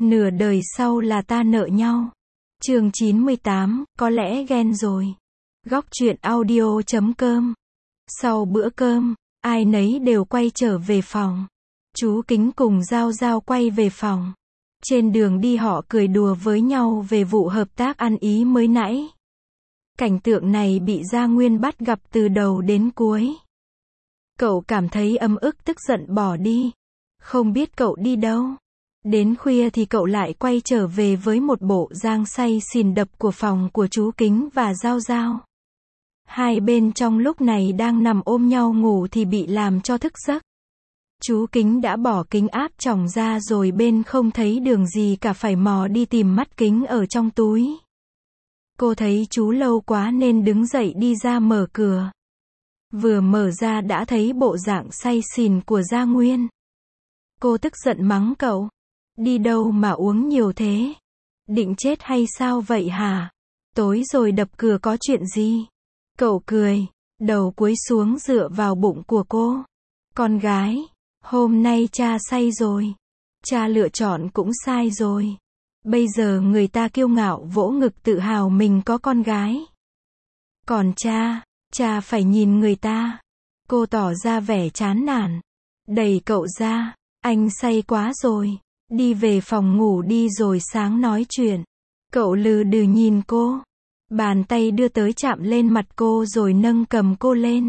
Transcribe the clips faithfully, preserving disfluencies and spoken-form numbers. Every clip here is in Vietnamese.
Nửa đời sau là ta nợ nhau. Chương chín mươi tám, có lẽ ghen rồi. Góc truyện audio chấm com. Sau bữa cơm, ai nấy đều quay trở về phòng. Chú Kính cùng Giao Giao quay về phòng. Trên đường đi họ cười đùa với nhau về vụ hợp tác ăn ý mới nãy. Cảnh tượng này bị Gia Nguyên bắt gặp từ đầu đến cuối. Cậu cảm thấy ấm ức tức giận bỏ đi. Không biết cậu đi đâu. Đến khuya thì cậu lại quay trở về với một bộ dáng say xỉn đập của phòng của chú Kính và Giao Giao. Hai bên trong lúc này đang nằm ôm nhau ngủ thì bị làm cho thức giấc. Chú Kính đã bỏ kính áp tròng ra rồi bên không thấy đường gì cả phải mò đi tìm mắt kính ở trong túi. Cô thấy chú lâu quá nên đứng dậy đi ra mở cửa. Vừa mở ra đã thấy bộ dạng say xỉn của Gia Nguyên. Cô tức giận mắng cậu. Đi đâu mà uống nhiều thế? Định chết hay sao vậy hả? Tối rồi đập cửa có chuyện gì? Cậu cười, đầu cúi xuống dựa vào bụng của cô. Con gái, hôm nay cha say rồi. Cha lựa chọn cũng sai rồi. Bây giờ người ta kiêu ngạo vỗ ngực tự hào mình có con gái. Còn cha, cha phải nhìn người ta. Cô tỏ ra vẻ chán nản. Đẩy cậu ra, anh say quá rồi. Đi về phòng ngủ đi rồi sáng nói chuyện. Cậu lừ đừ nhìn cô. Bàn tay đưa tới chạm lên mặt cô rồi nâng cầm cô lên.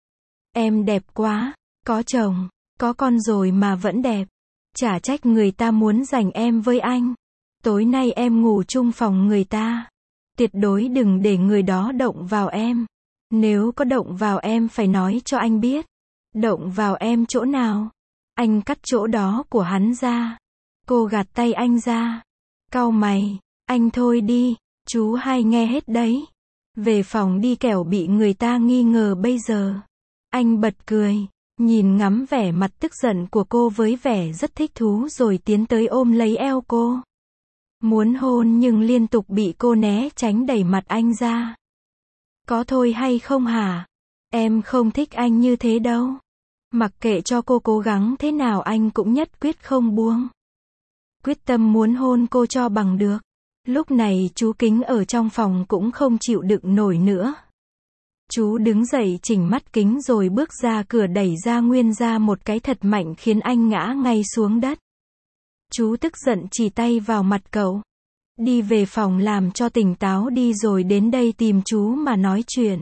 Em đẹp quá, có chồng, có con rồi mà vẫn đẹp. Chả trách người ta muốn giành em với anh. Tối nay em ngủ chung phòng người ta. Tuyệt đối đừng để người đó động vào em. Nếu có động vào em phải nói cho anh biết. Động vào em chỗ nào? Anh cắt chỗ đó của hắn ra. Cô gạt tay anh ra. Cau mày, anh thôi đi, chú hay nghe hết đấy. Về phòng đi kẻo bị người ta nghi ngờ bây giờ. Anh bật cười, nhìn ngắm vẻ mặt tức giận của cô với vẻ rất thích thú rồi tiến tới ôm lấy eo cô. Muốn hôn nhưng liên tục bị cô né tránh đẩy mặt anh ra. Có thôi hay không hả? Em không thích anh như thế đâu. Mặc kệ cho cô cố gắng thế nào anh cũng nhất quyết không buông. Quyết tâm muốn hôn cô cho bằng được. Lúc này chú Kính ở trong phòng cũng không chịu đựng nổi nữa. Chú đứng dậy chỉnh mắt kính rồi bước ra cửa đẩy Gia Nguyên ra một cái thật mạnh khiến anh ngã ngay xuống đất. Chú tức giận chỉ tay vào mặt cậu. Đi về phòng làm cho tỉnh táo đi rồi đến đây tìm chú mà nói chuyện.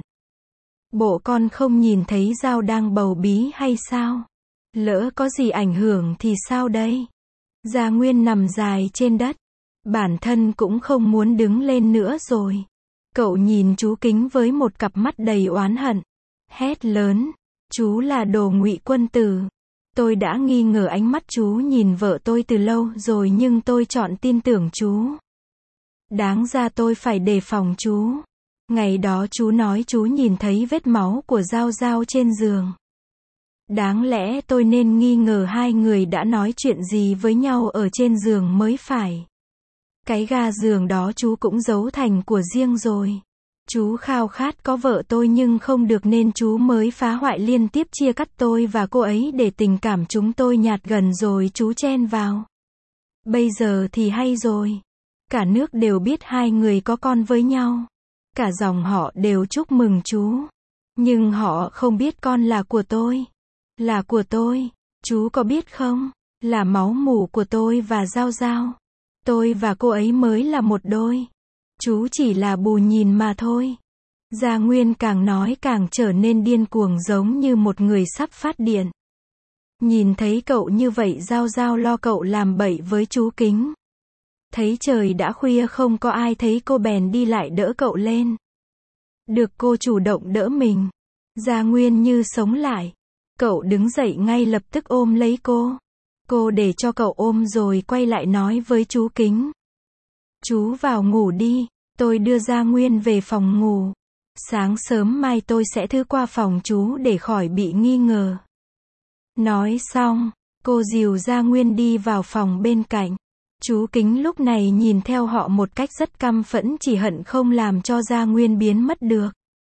Bộ con không nhìn thấy Giao đang bầu bí hay sao? Lỡ có gì ảnh hưởng thì sao đây? Gia Nguyên nằm dài trên đất. Bản thân cũng không muốn đứng lên nữa rồi. Cậu nhìn chú Kính với một cặp mắt đầy oán hận. Hét lớn. Chú là đồ ngụy quân tử. Tôi đã nghi ngờ ánh mắt chú nhìn vợ tôi từ lâu rồi nhưng tôi chọn tin tưởng chú. Đáng ra tôi phải đề phòng chú. Ngày đó chú nói chú nhìn thấy vết máu của Giao Giao trên giường. Đáng lẽ tôi nên nghi ngờ hai người đã nói chuyện gì với nhau ở trên giường mới phải. Cái ga giường đó chú cũng giấu thành của riêng rồi. Chú khao khát có vợ tôi nhưng không được nên chú mới phá hoại liên tiếp chia cắt tôi và cô ấy để tình cảm chúng tôi nhạt gần rồi chú chen vào. Bây giờ thì hay rồi. Cả nước đều biết hai người có con với nhau. Cả dòng họ đều chúc mừng chú. Nhưng họ không biết con là của tôi. Là của tôi. Chú có biết không? Là máu mủ của tôi và Giao Giao. Tôi và cô ấy mới là một đôi. Chú chỉ là bù nhìn mà thôi. Gia Nguyên càng nói càng trở nên điên cuồng giống như một người sắp phát điên. Nhìn thấy cậu như vậy Giao Giao lo cậu làm bậy với chú Kính. Thấy trời đã khuya không có ai thấy cô bèn đi lại đỡ cậu lên. Được cô chủ động đỡ mình. Gia Nguyên như sống lại. Cậu đứng dậy ngay lập tức ôm lấy cô. Cô để cho cậu ôm rồi quay lại nói với chú Kính. Chú vào ngủ đi, tôi đưa Gia Nguyên về phòng ngủ. Sáng sớm mai tôi sẽ thư qua phòng chú để khỏi bị nghi ngờ. Nói xong, cô dìu Gia Nguyên đi vào phòng bên cạnh. Chú Kính lúc này nhìn theo họ một cách rất căm phẫn chỉ hận không làm cho Gia Nguyên biến mất được.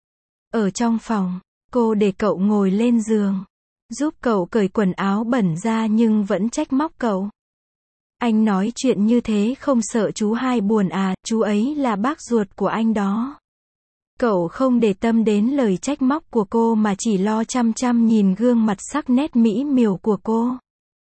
Ở trong phòng, cô để cậu ngồi lên giường. Giúp cậu cởi quần áo bẩn ra nhưng vẫn trách móc cậu. Anh nói chuyện như thế không sợ chú hai buồn à, chú ấy là bác ruột của anh đó. Cậu không để tâm đến lời trách móc của cô mà chỉ lo chăm chăm nhìn gương mặt sắc nét mỹ miều của cô.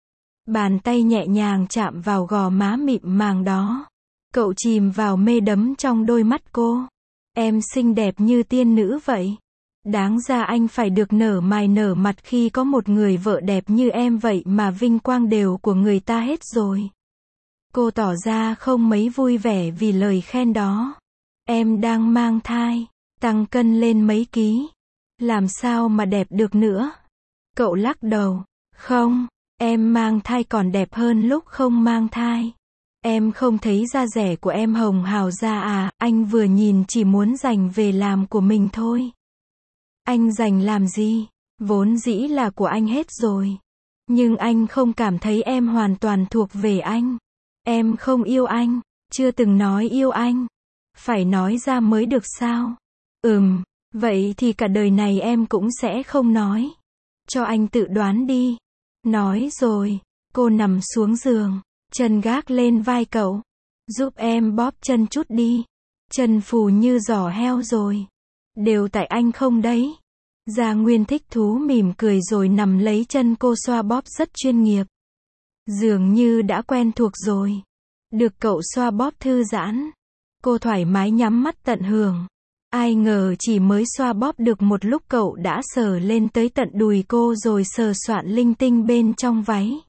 Bàn tay nhẹ nhàng chạm vào gò má mịn màng đó. Cậu chìm vào mê đắm trong đôi mắt cô. Em xinh đẹp như tiên nữ vậy. Đáng ra anh phải được nở mày nở mặt khi có một người vợ đẹp như em vậy mà vinh quang đều của người ta hết rồi. Cô tỏ ra không mấy vui vẻ vì lời khen đó. Em đang mang thai, tăng cân lên mấy ký. Làm sao mà đẹp được nữa? Cậu lắc đầu. Không, em mang thai còn đẹp hơn lúc không mang thai. Em không thấy da rẻ của em hồng hào ra à, anh vừa nhìn chỉ muốn giành về làm của mình thôi. Anh giành làm gì? Vốn dĩ là của anh hết rồi. Nhưng anh không cảm thấy em hoàn toàn thuộc về anh. Em không yêu anh, chưa từng nói yêu anh. Phải nói ra mới được sao? Ừm, vậy thì cả đời này em cũng sẽ không nói. Cho anh tự đoán đi. Nói rồi, cô nằm xuống giường, chân gác lên vai cậu. Giúp em bóp chân chút đi. Chân phù như giò heo rồi. Đều tại anh không đấy. Gia Nguyên thích thú mỉm cười rồi nằm lấy chân cô xoa bóp rất chuyên nghiệp. Dường như đã quen thuộc rồi. Được cậu xoa bóp thư giãn. Cô thoải mái nhắm mắt tận hưởng. Ai ngờ chỉ mới xoa bóp được một lúc cậu đã sờ lên tới tận đùi cô rồi sờ soạn linh tinh bên trong váy.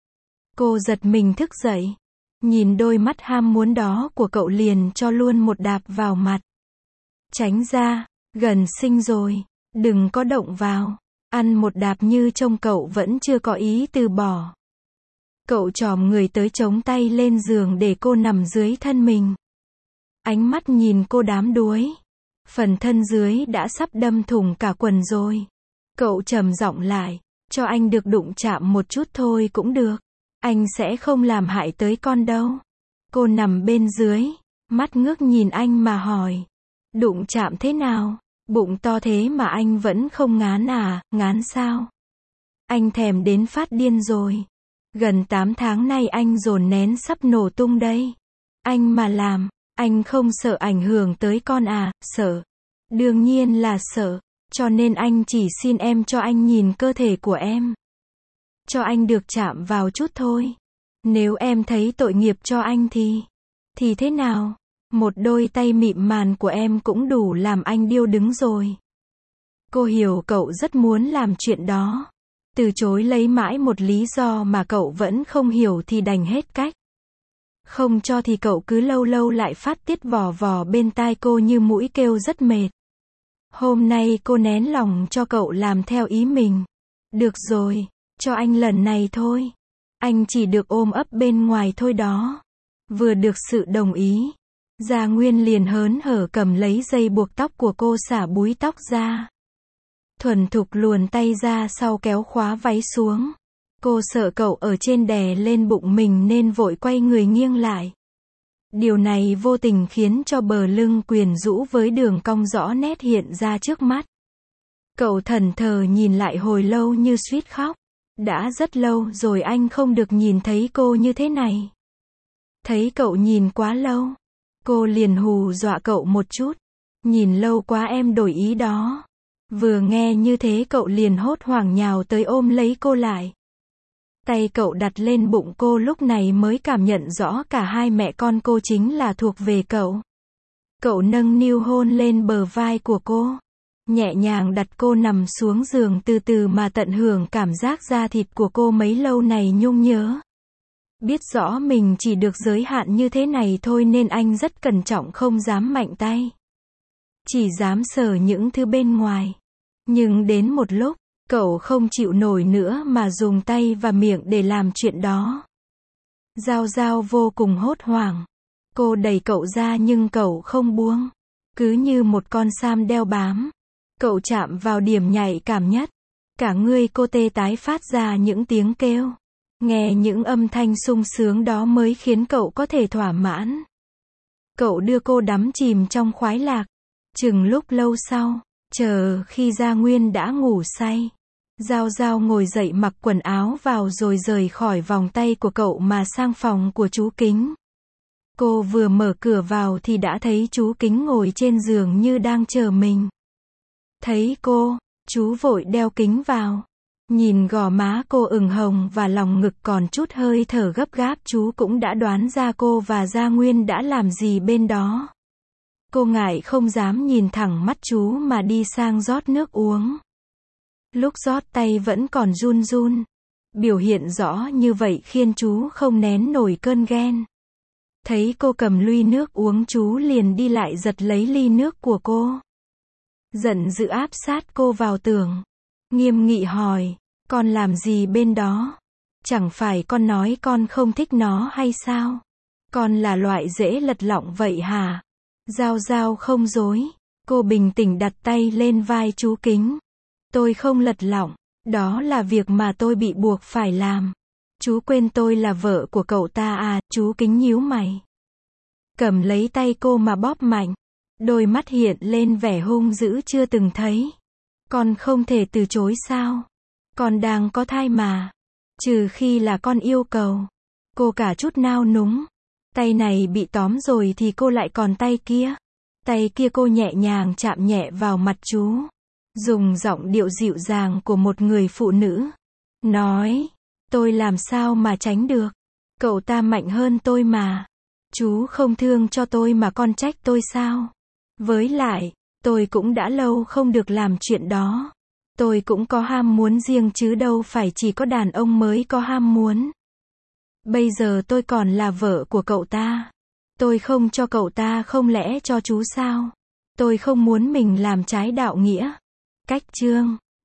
Cô giật mình thức dậy. Nhìn đôi mắt ham muốn đó của cậu liền cho luôn một đạp vào mặt. Tránh ra, gần sinh rồi. Đừng có động vào. Ăn một đạp như trông cậu vẫn chưa có ý từ bỏ. Cậu chòm người tới chống tay lên giường để cô nằm dưới thân mình. Ánh mắt nhìn cô đám đuối. Phần thân dưới đã sắp đâm thủng cả quần rồi. Cậu trầm giọng lại. Cho anh được đụng chạm một chút thôi cũng được. Anh sẽ không làm hại tới con đâu. Cô nằm bên dưới. Mắt ngước nhìn anh mà hỏi. Đụng chạm thế nào? Bụng to thế mà anh vẫn không ngán à, ngán sao? Anh thèm đến phát điên rồi. Gần tám tháng nay anh dồn nén sắp nổ tung đây. Anh mà làm, anh không sợ ảnh hưởng tới con à, sợ. Đương nhiên là sợ, cho nên anh chỉ xin em cho anh nhìn cơ thể của em. Cho anh được chạm vào chút thôi. Nếu em thấy tội nghiệp cho anh thì, thì thế nào? Một đôi tay mịn màng của em cũng đủ làm anh điêu đứng rồi. Cô hiểu cậu rất muốn làm chuyện đó. Từ chối lấy mãi một lý do mà cậu vẫn không hiểu thì đành hết cách. Không cho thì cậu cứ lâu lâu lại phát tiết vò vò bên tai cô như mũi kêu rất mệt. Hôm nay cô nén lòng cho cậu làm theo ý mình. Được rồi, cho anh lần này thôi. Anh chỉ được ôm ấp bên ngoài thôi đó. Vừa được sự đồng ý. Gia Nguyên liền hớn hở cầm lấy dây buộc tóc của cô xả búi tóc ra. Thuần thục luồn tay ra sau kéo khóa váy xuống. Cô sợ cậu ở trên đè lên bụng mình nên vội quay người nghiêng lại. Điều này vô tình khiến cho bờ lưng quyến rũ với đường cong rõ nét hiện ra trước mắt. Cậu thẫn thờ nhìn lại hồi lâu như suýt khóc. Đã rất lâu rồi anh không được nhìn thấy cô như thế này. Thấy cậu nhìn quá lâu. Cô liền hù dọa cậu một chút. Nhìn lâu quá em đổi ý đó. Vừa nghe như thế cậu liền hốt hoảng nhào tới ôm lấy cô lại. Tay cậu đặt lên bụng cô lúc này mới cảm nhận rõ cả hai mẹ con cô chính là thuộc về cậu. Cậu nâng niu hôn lên bờ vai của cô. Nhẹ nhàng đặt cô nằm xuống giường từ từ mà tận hưởng cảm giác da thịt của cô mấy lâu này nhung nhớ. Biết rõ mình chỉ được giới hạn như thế này thôi nên anh rất cẩn trọng không dám mạnh tay. Chỉ dám sờ những thứ bên ngoài. Nhưng đến một lúc, cậu không chịu nổi nữa mà dùng tay và miệng để làm chuyện đó. Giao Giao vô cùng hốt hoảng. Cô đẩy cậu ra nhưng cậu không buông. Cứ như một con sam đeo bám. Cậu chạm vào điểm nhạy cảm nhất. Cả người cô tê tái phát ra những tiếng kêu. Nghe những âm thanh sung sướng đó mới khiến cậu có thể thỏa mãn. Cậu đưa cô đắm chìm trong khoái lạc. Chừng lúc lâu sau, chờ khi Gia Nguyên đã ngủ say. Giao Giao ngồi dậy mặc quần áo vào rồi rời khỏi vòng tay của cậu mà sang phòng của chú Kính. Cô vừa mở cửa vào thì đã thấy chú Kính ngồi trên giường như đang chờ mình. Thấy cô, chú vội đeo kính vào. Nhìn gò má cô ửng hồng và lòng ngực còn chút hơi thở gấp gáp, chú cũng đã đoán ra cô và Gia Nguyên đã làm gì bên đó. Cô ngại không dám nhìn thẳng mắt chú mà đi sang rót nước uống. Lúc rót tay vẫn còn run run. Biểu hiện rõ như vậy khiến chú không nén nổi cơn ghen. Thấy cô cầm ly nước uống, chú liền đi lại giật lấy ly nước của cô. Giận dữ áp sát cô vào tường. Nghiêm nghị hỏi, con làm gì bên đó? Chẳng phải con nói con không thích nó hay sao? Con là loại dễ lật lọng vậy hả? Giao Giao không dối. Cô bình tĩnh đặt tay lên vai chú Kính. Tôi không lật lọng. Đó là việc mà tôi bị buộc phải làm. Chú quên tôi là vợ của cậu ta à? Chú Kính nhíu mày. Cầm lấy tay cô mà bóp mạnh. Đôi mắt hiện lên vẻ hung dữ chưa từng thấy. Con không thể từ chối sao? Con đang có thai mà. Trừ khi là con yêu cầu. Cô cả chút nao núng. Tay này bị tóm rồi thì cô lại còn tay kia. Tay kia cô nhẹ nhàng chạm nhẹ vào mặt chú. Dùng giọng điệu dịu dàng của một người phụ nữ. Nói, tôi làm sao mà tránh được. Cậu ta mạnh hơn tôi mà. Chú không thương cho tôi mà con trách tôi sao? Với lại, tôi cũng đã lâu không được làm chuyện đó. Tôi cũng có ham muốn riêng chứ đâu phải chỉ có đàn ông mới có ham muốn. Bây giờ tôi còn là vợ của cậu ta. Tôi không cho cậu ta, không lẽ cho chú sao? Tôi không muốn mình làm trái đạo nghĩa. Cách chương